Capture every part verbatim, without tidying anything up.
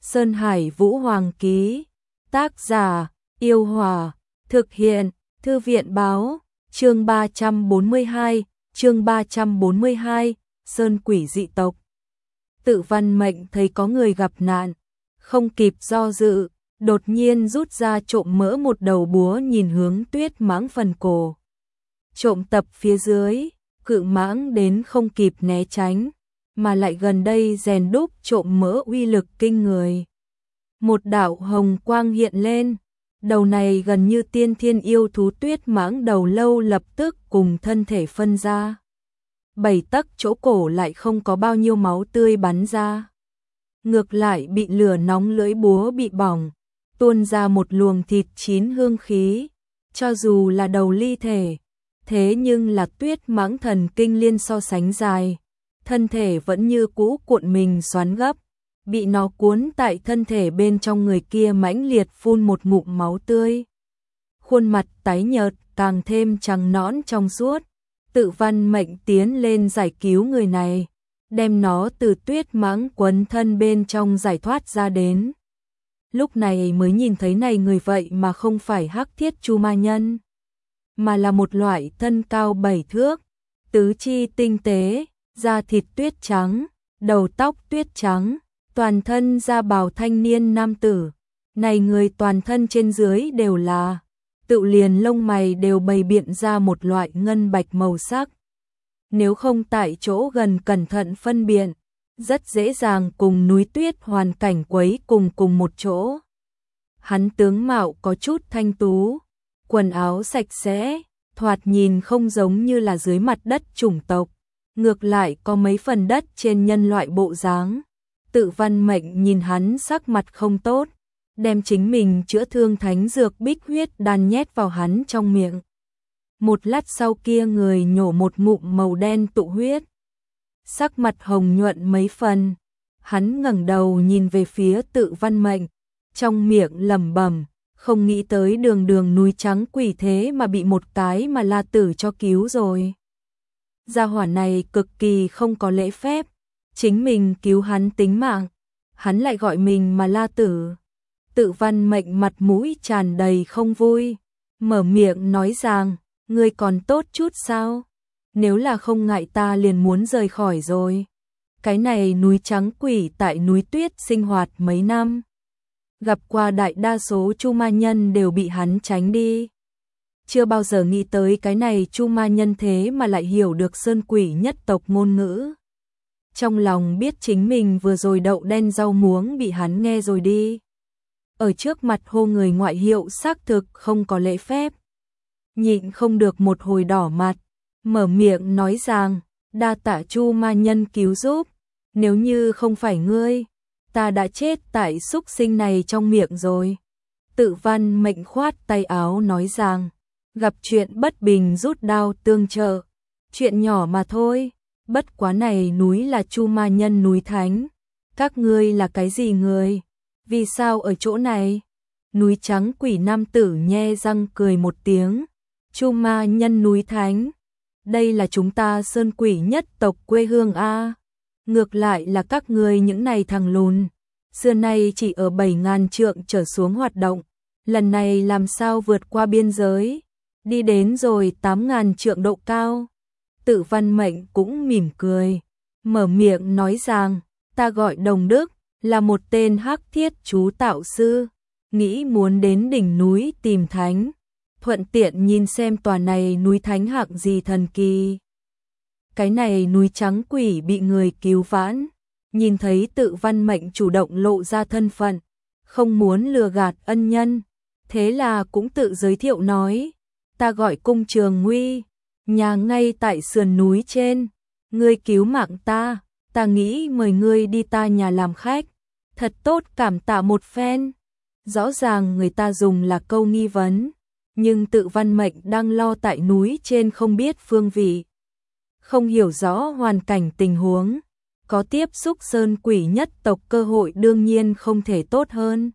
Sơn Hải Vũ Hoàng ký. Tác giả, Yêu Hòa. Thực hiện, Thư viện báo. Chương ba trăm bốn mươi hai, chương ba trăm bốn mươi hai, Sơn Quỷ dị tộc. Tự Văn Mệnh thấy có người gặp nạn, không kịp do dự, đột nhiên rút ra trộm mỡ một đầu búa nhìn hướng Tuyết Mãng phần cổ. Trộm tập phía dưới, Cự Mãng đến không kịp né tránh, mà lại gần đây rèn đúc trộm mỡ uy lực kinh người. Một đạo hồng quang hiện lên, đầu này gần như tiên thiên yêu thú Tuyết Mãng đầu lâu lập tức cùng thân thể phân ra. Bảy tấc chỗ cổ lại không có bao nhiêu máu tươi bắn ra. Ngược lại bị lửa nóng lưỡi búa bị bỏng, tuôn ra một luồng thịt chín hương khí. Cho dù là đầu ly thể, thế nhưng là Tuyết Mãng thần kinh liên so sánh dài, thân thể vẫn như cũ cuộn mình xoắn gấp, bị nó cuốn tại thân thể bên trong người kia mãnh liệt phun một ngụm máu tươi. Khuôn mặt tái nhợt càng thêm trắng nõn trong suốt. Tự Văn Mệnh tiến lên giải cứu người này, đem nó từ Tuyết Mãng quấn thân bên trong giải thoát ra đến. Lúc này mới nhìn thấy này người vậy mà không phải Hắc Thiết Chu Ma Nhân, mà là một loại thân cao bảy thước, tứ chi tinh tế, da thịt tuyết trắng, đầu tóc tuyết trắng, toàn thân da bào thanh niên nam tử. Này người toàn thân trên dưới đều là, tự liền lông mày đều bày biện ra một loại ngân bạch màu sắc. Nếu không tại chỗ gần cẩn thận phân biệt, rất dễ dàng cùng núi tuyết hoàn cảnh quấy cùng cùng một chỗ. Hắn tướng mạo có chút thanh tú, quần áo sạch sẽ, thoạt nhìn không giống như là dưới mặt đất chủng tộc, ngược lại có mấy phần đất trên nhân loại bộ dáng. Tự Văn Mệnh nhìn hắn sắc mặt không tốt, đem chính mình chữa thương thánh dược bích huyết đan nhét vào hắn trong miệng. Một lát sau kia người nhổ một ngụm màu đen tụ huyết, sắc mặt hồng nhuận mấy phần. Hắn ngẩng đầu nhìn về phía Tự Văn Mệnh, trong miệng lẩm bẩm, không nghĩ tới đường đường núi trắng quỷ thế mà bị một cái mà La Tử cho cứu rồi. Gia hỏa này cực kỳ không có lễ phép, chính mình cứu hắn tính mạng, hắn lại gọi mình mà La Tử. Tự Văn Mệnh mặt mũi tràn đầy không vui, mở miệng nói rằng, ngươi còn tốt chút sao? Nếu là không ngại ta liền muốn rời khỏi rồi. Cái này núi trắng quỷ tại núi tuyết sinh hoạt mấy năm, gặp qua đại đa số Chu Ma Nhân đều bị hắn tránh đi. Chưa bao giờ nghĩ tới cái này Chu Ma Nhân thế mà lại hiểu được sơn quỷ nhất tộc ngôn ngữ. Trong lòng biết chính mình vừa rồi đậu đen rau muống bị hắn nghe rồi đi. Ở trước mặt hô người ngoại hiệu xác thực không có lễ phép. Nhịn không được một hồi đỏ mặt, mở miệng nói rằng, đa tạ Chu Ma Nhân cứu giúp, nếu như không phải ngươi, ta đã chết tại súc sinh này trong miệng rồi. Tự Văn Mệnh khoát tay áo nói rằng, gặp chuyện bất bình rút đao tương trợ, chuyện nhỏ mà thôi, bất quá này núi là Chu Ma Nhân núi thánh, các ngươi là cái gì người? Vì sao ở chỗ này? Núi trắng quỷ nam tử nhe răng cười một tiếng, Chu Ma Nhân núi thánh, đây là chúng ta sơn quỷ nhất tộc quê hương a. Ngược lại là các ngươi những này thằng lùn, xưa nay chỉ ở bảy ngàn trượng trở xuống hoạt động, lần này làm sao vượt qua biên giới, đi đến rồi tám ngàn trượng độ cao. Tự Văn Mệnh cũng mỉm cười, mở miệng nói rằng, ta gọi Đồng Đức, là một tên hắc thiết chú tạo sư, nghĩ muốn đến đỉnh núi tìm thánh, thuận tiện nhìn xem tòa này núi thánh hạng gì thần kỳ. Cái này núi trắng quỷ bị người cứu vãn, nhìn thấy Tự Văn Mệnh chủ động lộ ra thân phận, không muốn lừa gạt ân nhân, thế là cũng tự giới thiệu nói, ta gọi Cung Trường Nguy, nhà ngay tại sườn núi trên, ngươi cứu mạng ta, ta nghĩ mời ngươi đi ta nhà làm khách, thật tốt cảm tạ một phen. Rõ ràng người ta dùng là câu nghi vấn, nhưng Tự Văn Mệnh đang lo tại núi trên không biết phương vị, không hiểu rõ hoàn cảnh tình huống, có tiếp xúc sơn quỷ nhất tộc cơ hội đương nhiên không thể tốt hơn.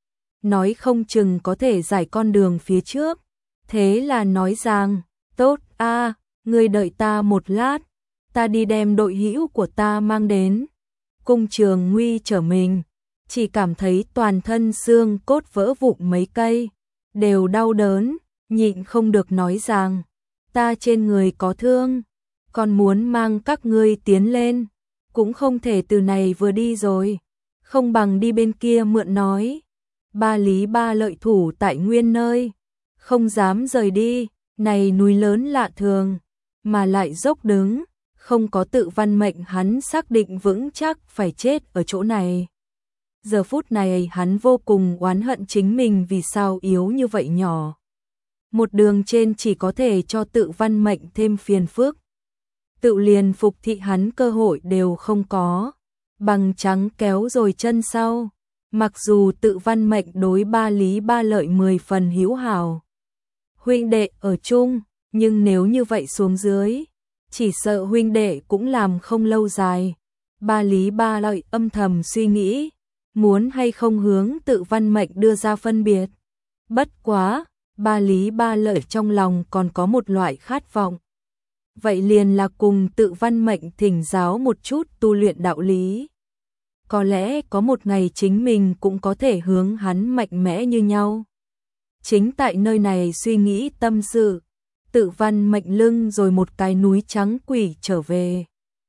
Nói không chừng có thể giải con đường phía trước, thế là nói rằng, tốt a, ngươi đợi ta một lát, ta đi đem đội hữu của ta mang đến. Cung Trường Nguy trở mình, chỉ cảm thấy toàn thân xương cốt vỡ vụn mấy cây, đều đau đớn, nhịn không được nói rằng, ta trên người có thương, còn muốn mang các ngươi tiến lên, cũng không thể từ này vừa đi rồi, không bằng đi bên kia mượn nói. Ba Lý Ba Lợi thủ tại nguyên nơi, không dám rời đi, này núi lớn lạ thường, mà lại dốc đứng, không có tự văn mệnh hắn xác định vững chắc phải chết ở chỗ này. Giờ phút này hắn vô cùng oán hận chính mình vì sao yếu như vậy nhỏ. Một đường trên chỉ có thể cho tự văn mệnh thêm phiền phức. Tự liền phục thị hắn cơ hội đều không có, bằng trắng kéo rồi chân sau. Mặc dù tự văn mệnh đối Ba Lý Ba Lợi mười phần hữu hảo, huynh đệ ở chung, nhưng nếu như vậy xuống dưới, chỉ sợ huynh đệ cũng làm không lâu dài. Ba Lý Ba Lợi âm thầm suy nghĩ, muốn hay không hướng tự văn mệnh đưa ra phân biệt. Bất quá, Ba Lý Ba Lợi trong lòng còn có một loại khát vọng. Vậy liền là cùng tự văn mệnh thỉnh giáo một chút tu luyện đạo lý. Có lẽ có một ngày chính mình cũng có thể hướng hắn mạnh mẽ như nhau. Chính tại nơi này suy nghĩ tâm sự, tự văn mệnh lưng rồi một cái núi trắng quỷ trở về.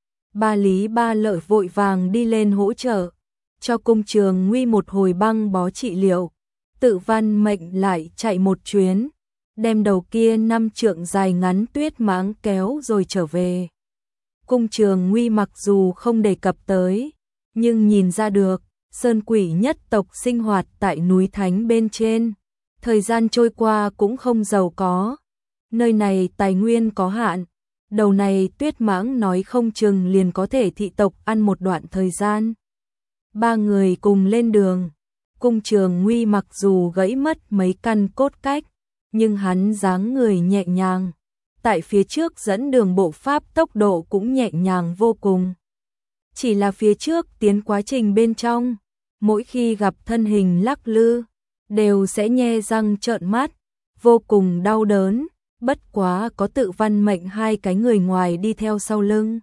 Ba Lý Ba Lợi vội vàng đi lên hỗ trợ, cho Cung Trường Nguy một hồi băng bó trị liệu. Tự văn mệnh lại chạy một chuyến, đem đầu kia năm trượng dài ngắn tuyết mãng kéo rồi trở về. Cung Trường Nguy mặc dù không đề cập tới, nhưng nhìn ra được, sơn quỷ nhất tộc sinh hoạt tại núi Thánh bên trên. Thời gian trôi qua cũng không giàu có. Nơi này tài nguyên có hạn. Đầu này tuyết mãng nói không chừng liền có thể thị tộc ăn một đoạn thời gian. Ba người cùng lên đường. Cung Trường Nguy mặc dù gãy mất mấy căn cốt cách, nhưng hắn dáng người nhẹ nhàng. Tại phía trước dẫn đường bộ pháp tốc độ cũng nhẹ nhàng vô cùng. Chỉ là phía trước tiến quá trình bên trong, mỗi khi gặp thân hình lắc lư, đều sẽ nhe răng trợn mắt, vô cùng đau đớn, bất quá có tự văn mệnh hai cái người ngoài đi theo sau lưng.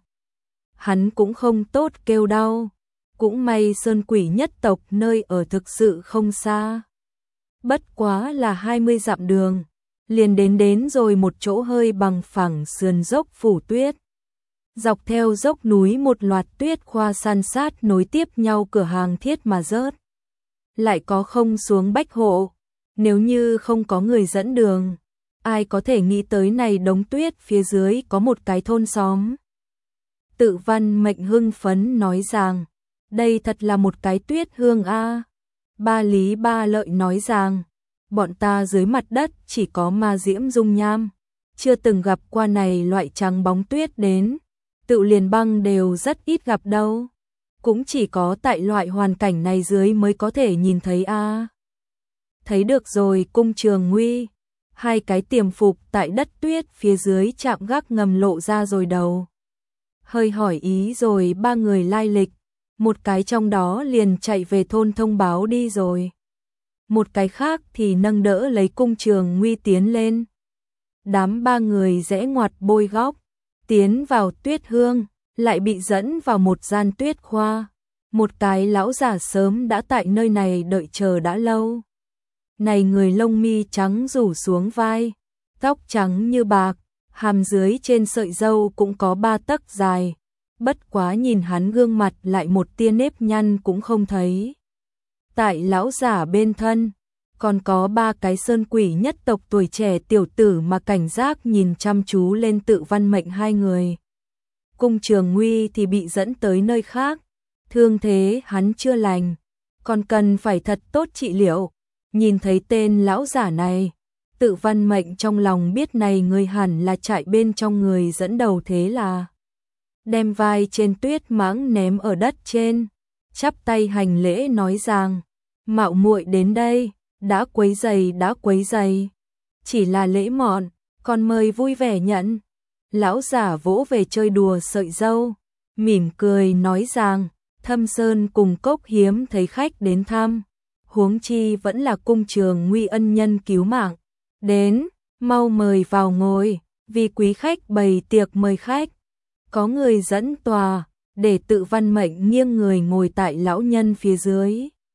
Hắn cũng không tốt kêu đau, cũng may sơn quỷ nhất tộc nơi ở thực sự không xa. Bất quá là hai mươi dặm đường, liền đến đến rồi một chỗ hơi bằng phẳng sườn dốc phủ tuyết. Dọc theo dốc núi một loạt tuyết khoa san sát nối tiếp nhau cửa hàng thiết mà rớt. Lại có không xuống bách hộ, nếu như không có người dẫn đường, ai có thể nghĩ tới này đống tuyết phía dưới có một cái thôn xóm. Tự văn mệnh hưng phấn nói rằng, đây thật là một cái tuyết hương a. Ba Lý Ba Lợi nói rằng, bọn ta dưới mặt đất chỉ có ma diễm dung nham, chưa từng gặp qua này loại trắng bóng tuyết đến. Tự liền băng đều rất ít gặp đâu, cũng chỉ có tại loại hoàn cảnh này dưới mới có thể nhìn thấy a. À. Thấy được rồi. Cung Trường Nguy, hai cái tiềm phục tại đất tuyết phía dưới chạm gác ngầm lộ ra rồi đầu. Hơi hỏi ý rồi ba người lai lịch, một cái trong đó liền chạy về thôn thông báo đi rồi. Một cái khác thì nâng đỡ lấy Cung Trường Nguy tiến lên. Đám ba người rẽ ngoặt bôi góc, tiến vào tuyết hương, lại bị dẫn vào một gian tuyết khoa. Một cái lão già sớm đã tại nơi này đợi chờ đã lâu. Này người lông mi trắng rủ xuống vai, tóc trắng như bạc, hàm dưới trên sợi râu cũng có ba tấc dài. Bất quá nhìn hắn gương mặt lại một tia nếp nhăn cũng không thấy. Tại lão giả bên thân, còn có ba cái sơn quỷ nhất tộc tuổi trẻ tiểu tử mà cảnh giác nhìn chăm chú lên tự văn mệnh hai người. Cung Trường Nguy thì bị dẫn tới nơi khác, thương thế hắn chưa lành, còn cần phải thật tốt trị liệu. Nhìn thấy tên lão giả này, tự văn mệnh trong lòng biết này người hẳn là chạy bên trong người dẫn đầu, thế là đem vai trên tuyết mãng ném ở đất trên, chắp tay hành lễ nói rằng, mạo muội đến đây, đã quấy giày đã quấy giày, chỉ là lễ mọn, còn mời vui vẻ nhận. Lão giả vỗ về chơi đùa sợi râu, mỉm cười nói rằng, Thâm Sơn cùng cốc hiếm thấy khách đến thăm, huống chi vẫn là Cung Trường Nguy ân nhân cứu mạng. Đến, mau mời vào ngồi, vì quý khách bày tiệc mời khách. Có người dẫn tòa, để tự văn mệnh nghiêng người ngồi tại lão nhân phía dưới.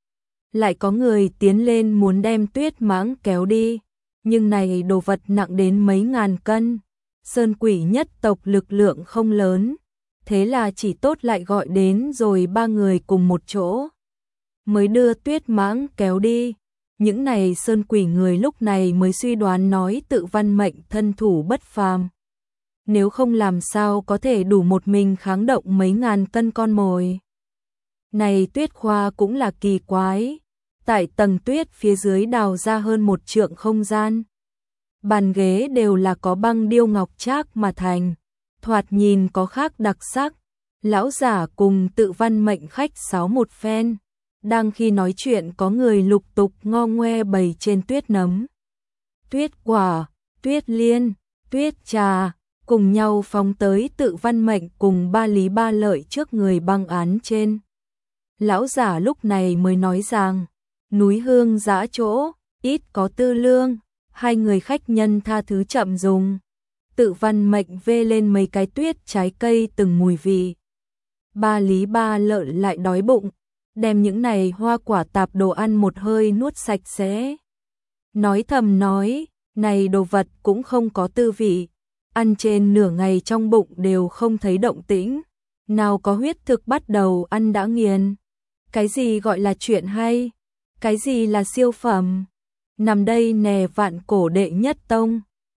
lại có người tiến lên muốn đem Tuyết Mãng kéo đi, nhưng này đồ vật nặng đến mấy ngàn cân, Sơn Quỷ nhất tộc lực lượng không lớn, thế là chỉ tốt lại gọi đến rồi ba người cùng một chỗ, mới đưa Tuyết Mãng kéo đi. Những này Sơn Quỷ người lúc này mới suy đoán nói Tự Văn Mệnh thân thủ bất phàm. Nếu không làm sao có thể đủ một mình kháng động mấy ngàn cân con mồi. Này Tuyết Khoa cũng là kỳ quái, tại tầng tuyết phía dưới đào ra hơn một trượng không gian. Bàn ghế đều là có băng điêu ngọc trác mà thành, thoạt nhìn có khác đặc sắc. Lão giả cùng Tự Văn Mệnh khách sáo một phen, đang khi nói chuyện có người lục tục ngo ngoe bày trên tuyết nấm, tuyết quả, tuyết liên, tuyết trà, cùng nhau phóng tới Tự Văn Mệnh cùng Ba Lý Ba Lợi trước người băng án trên. Lão giả lúc này mới nói rằng, núi hương dã chỗ, ít có tư lương, hai người khách nhân tha thứ chậm dùng. Tự Văn Mệnh vê lên mấy cái tuyết trái cây từng mùi vị. Ba Lý Ba Lợi lại đói bụng, đem những này hoa quả tạp đồ ăn một hơi nuốt sạch sẽ. Nói thầm nói, này đồ vật cũng không có tư vị, ăn trên nửa ngày trong bụng đều không thấy động tĩnh, nào có huyết thực bắt đầu ăn đã nghiền. Cái gì gọi là chuyện hay, cái gì là siêu phẩm, nằm đây nè vạn cổ đệ nhất tông.